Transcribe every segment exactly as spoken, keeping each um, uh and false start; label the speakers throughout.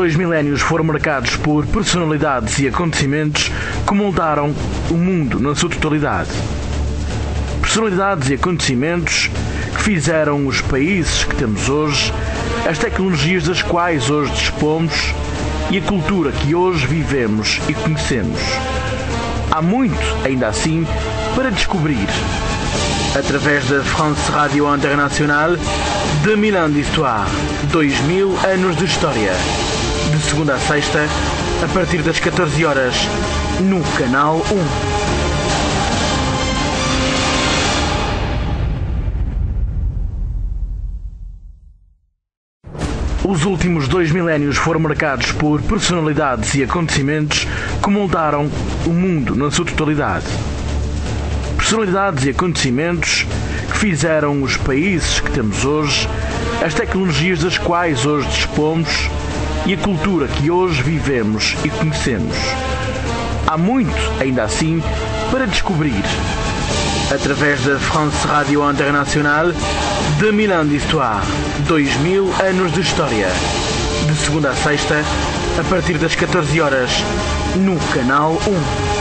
Speaker 1: dois milénios foram marcados por personalidades e acontecimentos que moldaram o mundo na sua totalidade. Personalidades e acontecimentos que fizeram os países que temos hoje, as tecnologias das quais hoje dispomos e a cultura que hoje vivemos e conhecemos. Há muito, ainda assim, para descobrir. Através da France Radio Internationale, de mille ans d'histoire, dois mil anos de história. De segunda a sexta, a partir das catorze horas, no Canal um. Os últimos dois milénios foram marcados por personalidades e acontecimentos que moldaram o mundo na sua totalidade. Personalidades e acontecimentos que fizeram os países que temos hoje, as tecnologias das quais hoje dispomos e a cultura que hoje vivemos e conhecemos. Há muito, ainda assim, para descobrir. Através da France Radio Internationale, de mille ans d'histoire, dois mil anos de história. De segunda a sexta, a partir das catorze horas, no Canal um.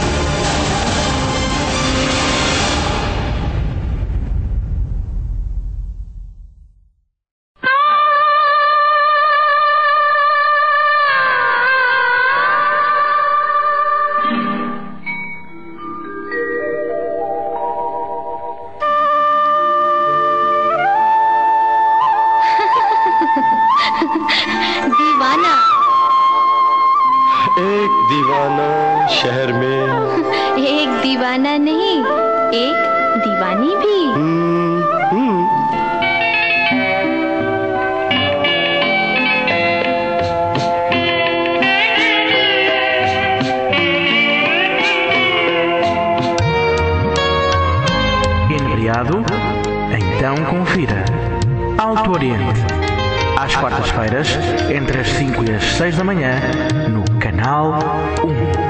Speaker 2: Então confira. Alto Oriente. Às quartas-feiras, entre as cinco e as seis da manhã, no Canal um.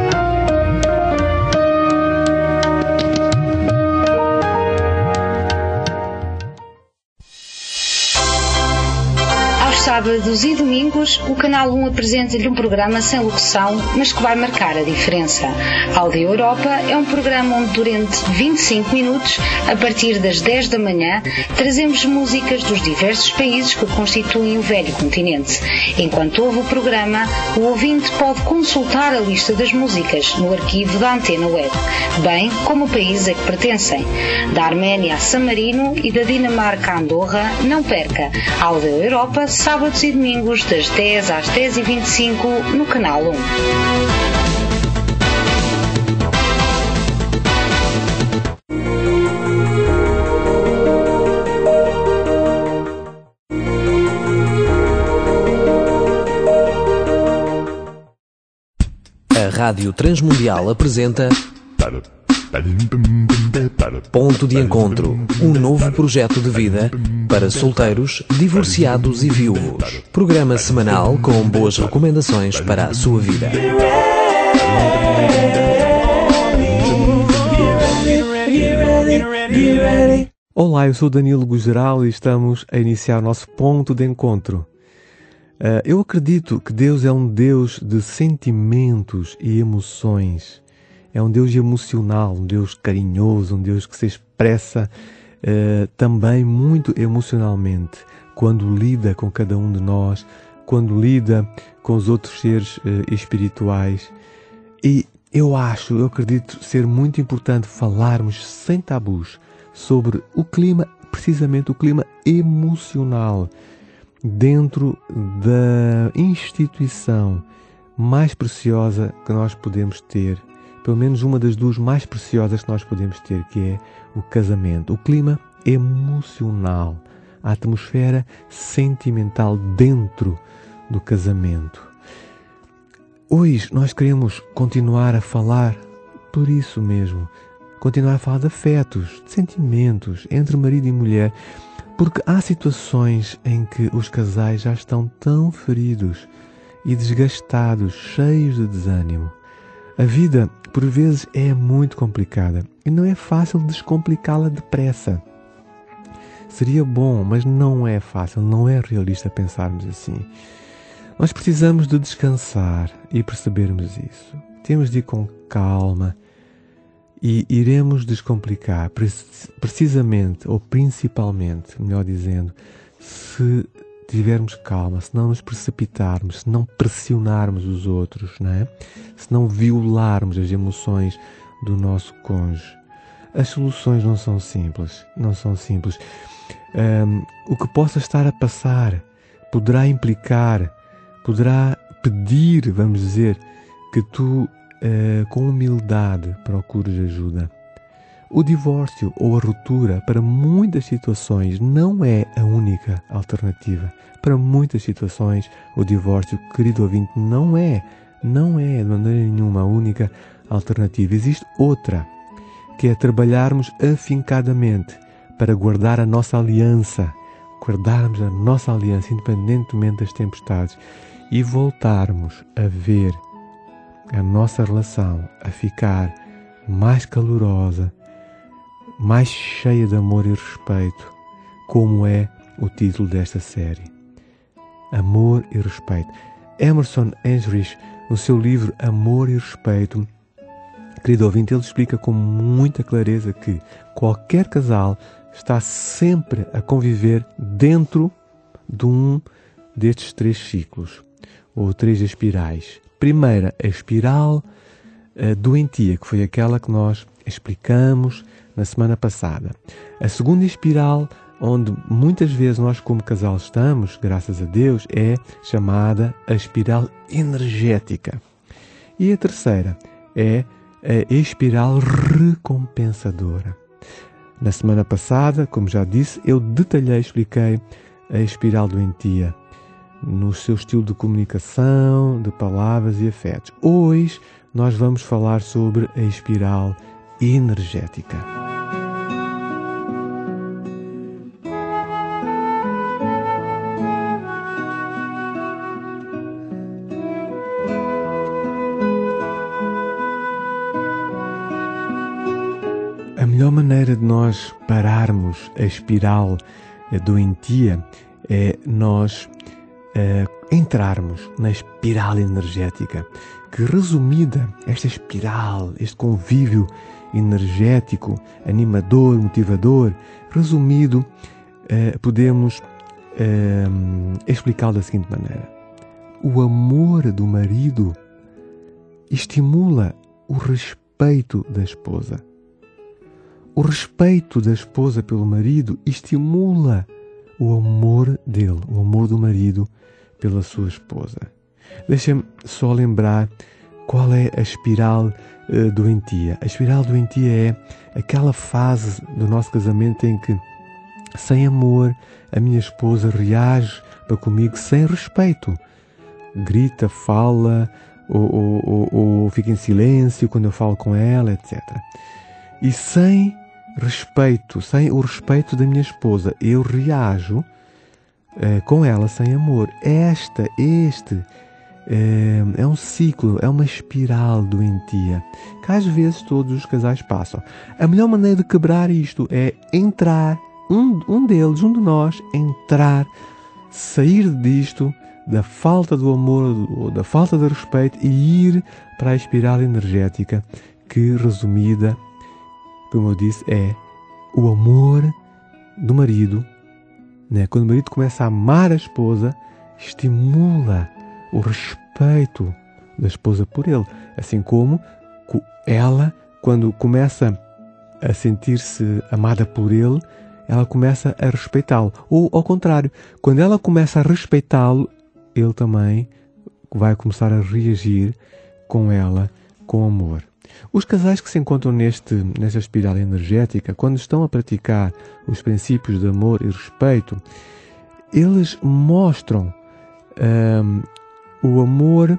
Speaker 3: Sábados e domingos, o Canal um apresenta-lhe um programa sem locução, mas que vai marcar a diferença. Aldeia Europa é um programa onde, durante vinte e cinco minutos, a partir das dez da manhã, trazemos músicas dos diversos países que constituem o velho continente. Enquanto ouve o programa, o ouvinte pode consultar a lista das músicas no arquivo da Antena Web, bem como o país a que pertencem. Da Arménia a San Marino e da Dinamarca a Andorra, não perca. Aldeia Europa, sábados e domingos, das dez às dez e vinte e cinco, no Canal um.
Speaker 4: A Rádio Transmundial apresenta Ponto de Encontro, um novo projeto de vida para solteiros, divorciados e viúvos. Programa semanal com boas recomendações para a sua vida.
Speaker 5: Olá, eu sou Danilo Gugeral e estamos a iniciar o nosso Ponto de Encontro. Uh, eu acredito que Deus é um Deus de sentimentos e emoções. É um Deus emocional, um Deus carinhoso, um Deus que se expressa uh, também muito emocionalmente quando lida com cada um de nós, quando lida com os outros seres uh, espirituais. E eu acho, eu acredito ser muito importante falarmos sem tabus sobre o clima, precisamente o clima emocional, dentro da instituição mais preciosa que nós podemos ter, pelo menos uma das duas mais preciosas que nós podemos ter, que é o casamento. O clima emocional, a atmosfera sentimental dentro do casamento. Hoje nós queremos continuar a falar por isso mesmo, continuar a falar de afetos, de sentimentos entre marido e mulher, porque há situações em que os casais já estão tão feridos e desgastados, cheios de desânimo. A vida, por vezes, é muito complicada e não é fácil descomplicá-la depressa. Seria bom, mas não é fácil, não é realista pensarmos assim. Nós precisamos de descansar e percebermos isso. Temos de ir com calma e iremos descomplicar, precisamente, ou principalmente, melhor dizendo, se tivermos calma, se não nos precipitarmos, se não pressionarmos os outros, não é? Se não violarmos as emoções do nosso cônjuge. As soluções não são simples, não são simples. Um, o que possa estar a passar poderá implicar, poderá pedir, vamos dizer, que tu, uh, com humildade, procures ajuda. O divórcio ou a ruptura, para muitas situações, não é a única alternativa. Para muitas situações, o divórcio, querido ouvinte, não é, não é de maneira nenhuma a única alternativa. Existe outra, que é trabalharmos afincadamente para guardar a nossa aliança, guardarmos a nossa aliança independentemente das tempestades e voltarmos a ver a nossa relação a ficar mais calorosa, mais cheia de amor e respeito, como é o título desta série. Amor e Respeito. Emerson Etheridge, no seu livro Amor e Respeito, querido ouvinte, ele explica com muita clareza que qualquer casal está sempre a conviver dentro de um destes três ciclos, ou três espirais. Primeira, a espiral a doentia, que foi aquela que nós explicamos na semana passada. A segunda espiral, onde muitas vezes nós como casal estamos, graças a Deus, é chamada a espiral energética. E a terceira é a espiral recompensadora. Na semana passada, como já disse, eu detalhei, expliquei a espiral doentia no seu estilo de comunicação, de palavras e afetos. Hoje nós vamos falar sobre a espiral energética. A melhor maneira de nós pararmos a espiral doentia é nós uh, entrarmos na espiral energética, que resumida, esta espiral, este convívio energético, animador, motivador, resumido, uh, podemos uh, explicá-lo da seguinte maneira. O amor do marido estimula o respeito da esposa. O respeito da esposa pelo marido estimula o amor dele, o amor do marido pela sua esposa. Deixa-me só lembrar qual é a espiral uh, doentia. A espiral doentia é aquela fase do nosso casamento em que, sem amor, a minha esposa reage para comigo sem respeito. Grita, fala, ou, ou, ou, ou fica em silêncio quando eu falo com ela, etcétera. E sem respeito, sem o respeito da minha esposa, eu reajo eh, com ela sem amor. Esta, este eh, é um ciclo, é uma espiral doentia que às vezes todos os casais passam. A melhor maneira de quebrar isto é entrar, um, um deles, um de nós, entrar, sair disto, da falta do amor ou da falta de respeito e ir para a espiral energética que, resumida, como eu disse, é o amor do marido, né? Quando o marido começa a amar a esposa, estimula o respeito da esposa por ele. Assim como ela, quando começa a sentir-se amada por ele, ela começa a respeitá-lo. Ou, ao contrário, quando ela começa a respeitá-lo, ele também vai começar a reagir com ela com amor. Os casais que se encontram neste, nesta espiral energética, quando estão a praticar os princípios de amor e respeito, eles mostram um, o amor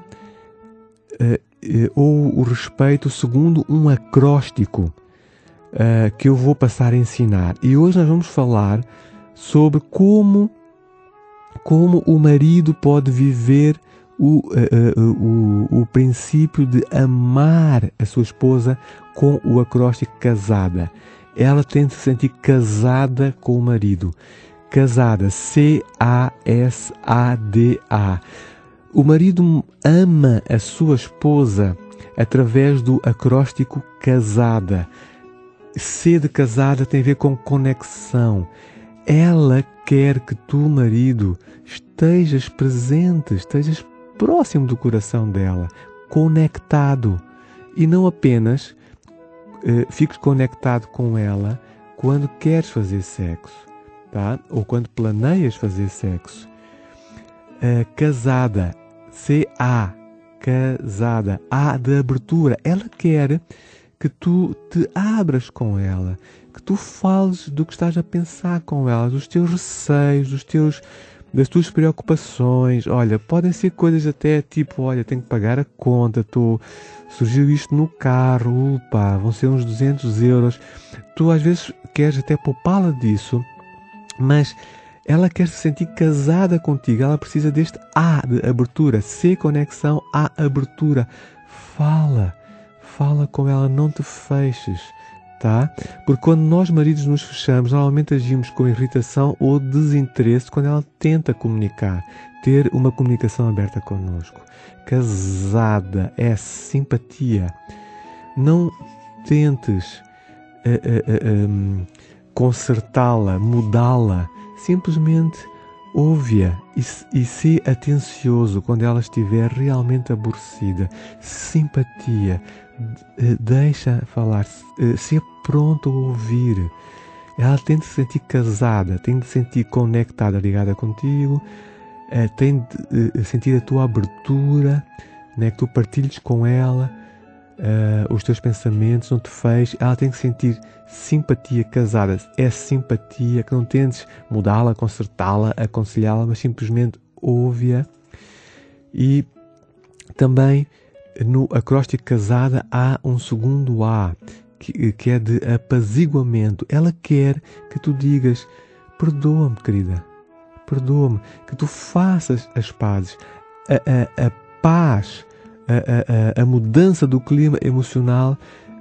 Speaker 5: uh, ou o respeito segundo um acróstico uh, que eu vou passar a ensinar. E hoje nós vamos falar sobre como, como o marido pode viver O, uh, uh, o, o princípio de amar a sua esposa com o acróstico casada. Ela tem de se sentir casada com o marido. Casada, C A S A D A. O marido ama a sua esposa através do acróstico casada. C de casada tem a ver com conexão. Ela quer que tu, marido, estejas presente, estejas próximo do coração dela, conectado. E não apenas eh, fiques conectado com ela quando queres fazer sexo, tá? Ou quando planeias fazer sexo. Uh, casada, C A, casada, A de abertura. Ela quer que tu te abras com ela, que tu fales do que estás a pensar com ela, dos teus receios, dos teus, das tuas preocupações. Olha, podem ser coisas até tipo, olha, tenho que pagar a conta, tô, surgiu isto no carro, opa, vão ser uns duzentos euros. Tu às vezes queres até poupá-la disso, mas ela quer se sentir casada contigo. Ela precisa deste A de abertura. C, conexão, A, abertura. Fala. Fala com ela, não te feches, tá? Porque quando nós maridos nos fechamos, normalmente agimos com irritação ou desinteresse quando ela tenta comunicar, ter uma comunicação aberta connosco. Casada é simpatia. Não tentes uh, uh, uh, um, consertá-la, mudá-la. Simplesmente ouve-a e, e sê atencioso quando ela estiver realmente aborrecida. Simpatia. Deixa falar, ser pronto a ouvir. Ela tem de se sentir casada, tem de se sentir conectada, ligada contigo, tem de sentir a tua abertura, né, que tu partilhes com ela uh, os teus pensamentos, não te feches. Ela tem que sentir simpatia. Casada é simpatia, que não tentes mudá-la, consertá-la, aconselhá-la, mas simplesmente ouve-a. E também no acróstico casada há um segundo A, que, que é de apaziguamento. Ela quer que tu digas: perdoa-me, querida, perdoa-me, que tu faças as pazes. A, a, a paz, a, a, a mudança do clima emocional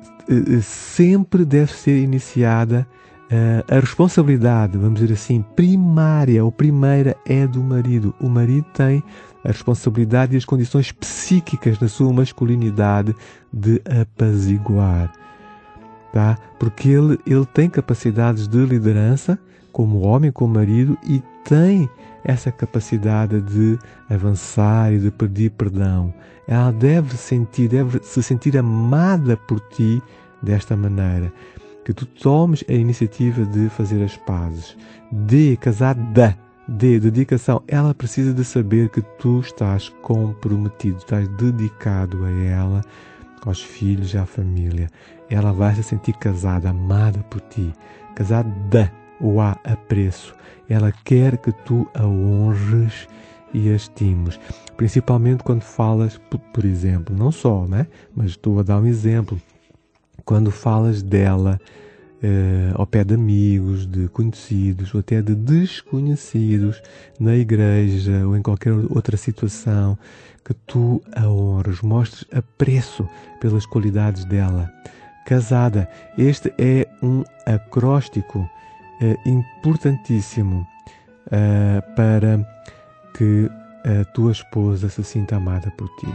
Speaker 5: sempre deve ser iniciada. A responsabilidade, vamos dizer assim, primária ou primeira é do marido. O marido tem a responsabilidade e as condições psíquicas na sua masculinidade de apaziguar, tá? Porque ele, ele tem capacidades de liderança como homem, como marido, e tem essa capacidade de avançar e de pedir perdão. Ela deve sentir, deve se sentir amada por ti desta maneira. Que tu tomes a iniciativa de fazer as pazes. D, casada. D, dedicação. Ela precisa de saber que tu estás comprometido, estás dedicado a ela, aos filhos, à família. Ela vai se sentir casada, amada por ti. Casada, o A, apreço. Ela quer que tu a honres e a estimes. Principalmente quando falas, por exemplo, não só, né? Mas estou a dar um exemplo. Quando falas dela eh, ao pé de amigos, de conhecidos ou até de desconhecidos, na igreja ou em qualquer outra situação, que tu a honres, mostres apreço pelas qualidades dela. Casada, este é um acróstico eh, importantíssimo eh, para que a tua esposa se sinta amada por ti.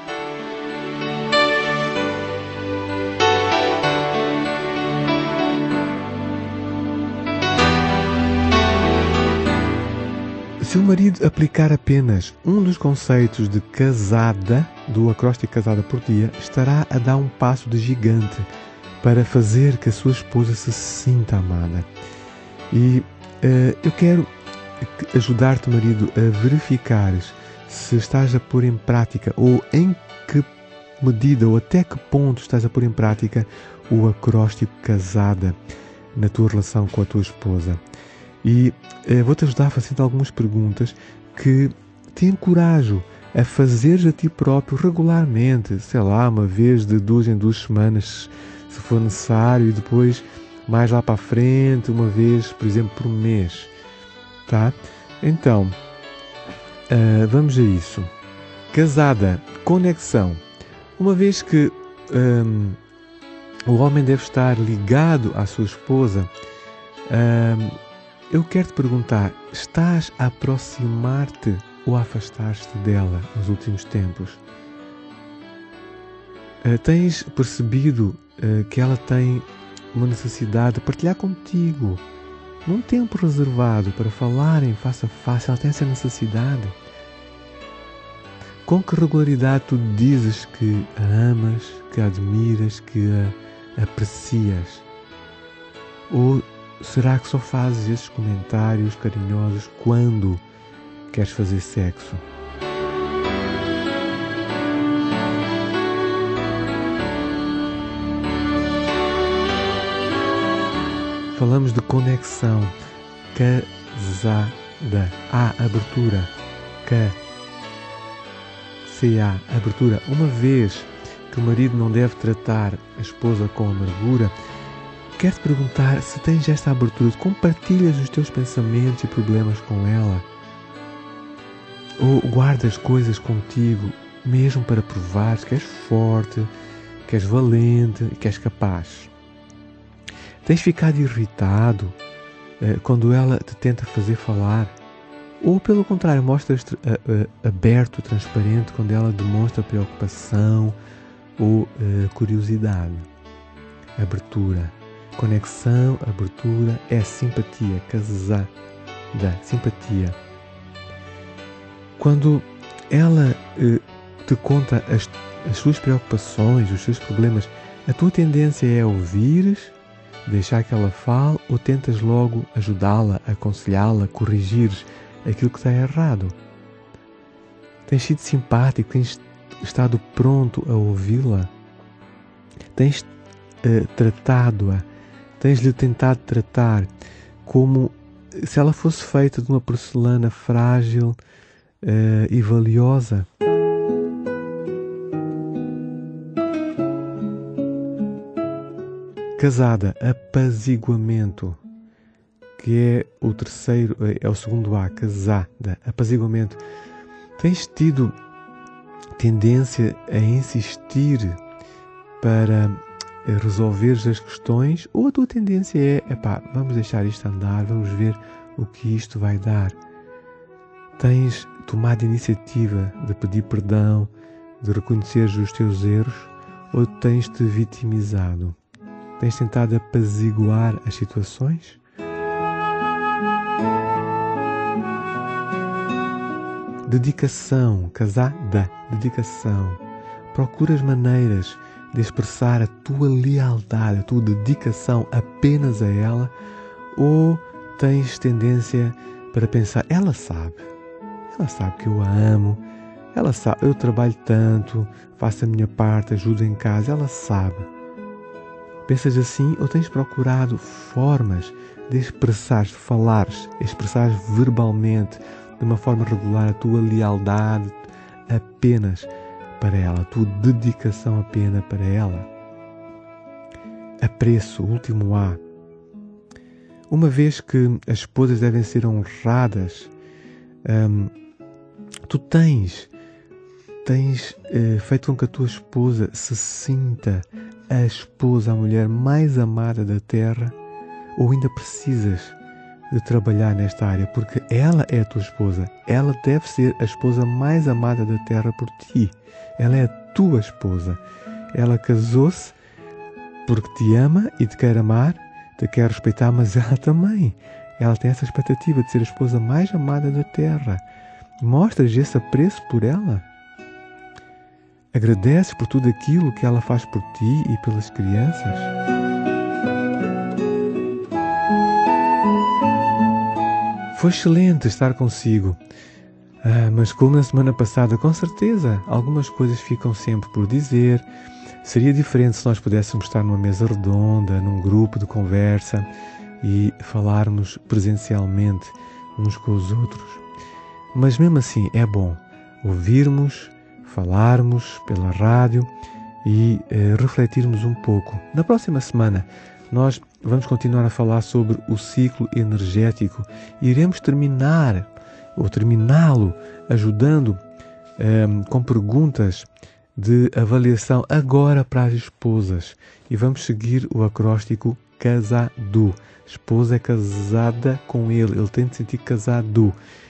Speaker 5: Se o marido aplicar apenas um dos conceitos de casada, do acróstico casada por dia, estará a dar um passo de gigante para fazer que a sua esposa se sinta amada. E uh, eu quero ajudar-te, marido, a verificares se estás a pôr em prática ou em que medida ou até que ponto estás a pôr em prática o acróstico casada na tua relação com a tua esposa. E eh, vou-te ajudar a fazer algumas perguntas que te encorajo a fazeres a ti próprio regularmente, sei lá, uma vez de duas em duas semanas, se for necessário, e depois mais lá para a frente, uma vez, por exemplo, por mês, tá? Então, uh, vamos a isso. Casada, conexão. Uma vez que um, o homem deve estar ligado à sua esposa, um, eu quero te perguntar, estás a aproximar-te ou afastaste dela nos últimos tempos? Uh, tens percebido uh, que ela tem uma necessidade de partilhar contigo num tempo reservado para falarem face a face? Ela tem essa necessidade. Com que regularidade tu dizes que a amas, que a admiras, que a aprecias? Ou será que só fazes esses comentários carinhosos quando queres fazer sexo? Falamos de conexão, casada, a abertura, ca, ca, abertura. Uma vez que o marido não deve tratar a esposa com amargura, quero-te perguntar se tens esta abertura, compartilhas os teus pensamentos e problemas com ela, ou guardas coisas contigo mesmo para provares que és forte, que és valente e que és capaz. Tens ficado irritado eh, quando ela te tenta fazer falar? Ou, pelo contrário, mostras uh, uh, aberto, transparente, quando ela demonstra preocupação ou uh, curiosidade? Abertura. Conexão, abertura, é simpatia, casada, simpatia. Quando ela uh, te conta as, as suas preocupações, os seus problemas, a tua tendência é ouvires, deixar que ela fale, ou tentas logo ajudá-la, aconselhá-la, corrigires aquilo que está errado? Tens sido simpático, tens estado pronto a ouvi-la? Tens uh, tratado-a, tens-lhe tentado tratar como se ela fosse feita de uma porcelana frágil uh, e valiosa? Casada, apaziguamento, que é o terceiro, é o segundo A, casada, apaziguamento. Tens tido tendência a insistir para resolveres as questões, ou a tua tendência é, epá, vamos deixar isto andar, vamos ver o que isto vai dar? Tens tomado a iniciativa de pedir perdão, de reconhecer os teus erros, ou tens-te vitimizado? Tens tentado apaziguar as situações? Dedicação, casada, dedicação. Procuras maneiras de expressar a tua lealdade, a tua dedicação apenas a ela, ou tens tendência para pensar, ela sabe, ela sabe que eu a amo, ela sabe, eu trabalho tanto, faço a minha parte, ajudo em casa, ela sabe. Pensas assim, ou tens procurado formas de expressar, de falares, expressar verbalmente, de uma forma regular, a tua lealdade apenas para ela, a tua dedicação apenas para ela? Apreço, último A. Uma vez que as esposas devem ser honradas, hum, tu tens, tens eh, feito com que a tua esposa se sinta a esposa, a mulher mais amada da terra, ou ainda precisas de trabalhar nesta área? Porque ela é a tua esposa, ela deve ser a esposa mais amada da terra por ti, ela é a tua esposa, ela casou-se porque te ama e te quer amar, te quer respeitar, mas ela também, ela tem essa expectativa de ser a esposa mais amada da terra. Mostras esse apreço por ela? Agradeces por tudo aquilo que ela faz por ti e pelas crianças? Foi excelente estar consigo, ah, mas como na semana passada, com certeza, algumas coisas ficam sempre por dizer. Seria diferente se nós pudéssemos estar numa mesa redonda, num grupo de conversa e falarmos presencialmente uns com os outros. Mas mesmo assim é bom ouvirmos, falarmos pela rádio e eh, refletirmos um pouco. Na próxima semana nós vamos continuar a falar sobre o ciclo energético e iremos terminar, ou terminá-lo, ajudando eh, com perguntas de avaliação agora para as esposas. E vamos seguir o acróstico casado. Esposa é casada com ele, ele tem de sentir casado.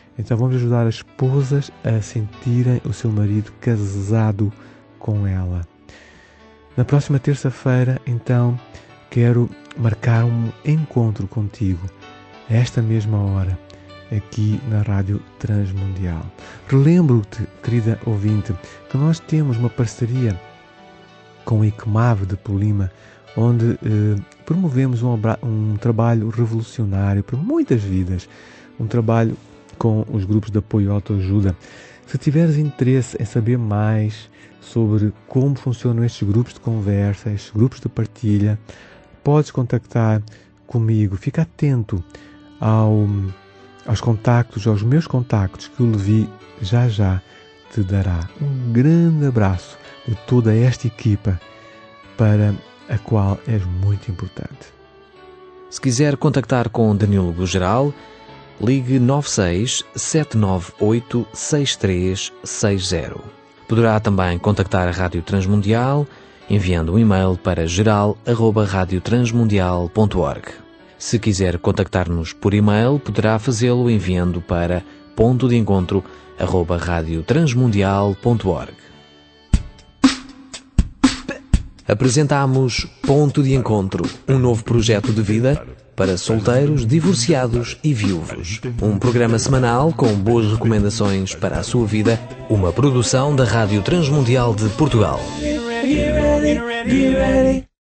Speaker 5: Então vamos ajudar as esposas a sentirem o seu marido casado com ela. Na próxima terça-feira, então, quero marcar um encontro contigo, a esta mesma hora, aqui na Rádio Transmundial. Relembro-te, querida ouvinte, que nós temos uma parceria com o ICMAV de Polima, onde eh, promovemos um, um trabalho revolucionário para muitas vidas, um trabalho com os grupos de apoio e autoajuda. Se tiveres interesse em saber mais sobre como funcionam estes grupos de conversa, estes grupos de partilha, podes contactar comigo. Fica atento ao, aos contactos, aos meus contactos, que o Levi já já te dará. Um grande abraço de toda esta equipa para a qual és muito importante.
Speaker 4: Se quiser contactar com Danilo Geral, ligue nove seis sete nove oito seis três seis zero. Poderá também contactar a Rádio Transmundial enviando um e-mail para geral arroba rádio transmundial ponto org. Se quiser contactar-nos por e-mail, poderá fazê-lo enviando para ponto de encontro arroba rádio transmundial ponto org. Apresentamos Ponto de Encontro, um novo projeto de vida para solteiros, divorciados e viúvos. Um programa semanal com boas recomendações para a sua vida, uma produção da Rádio Transmundial de Portugal.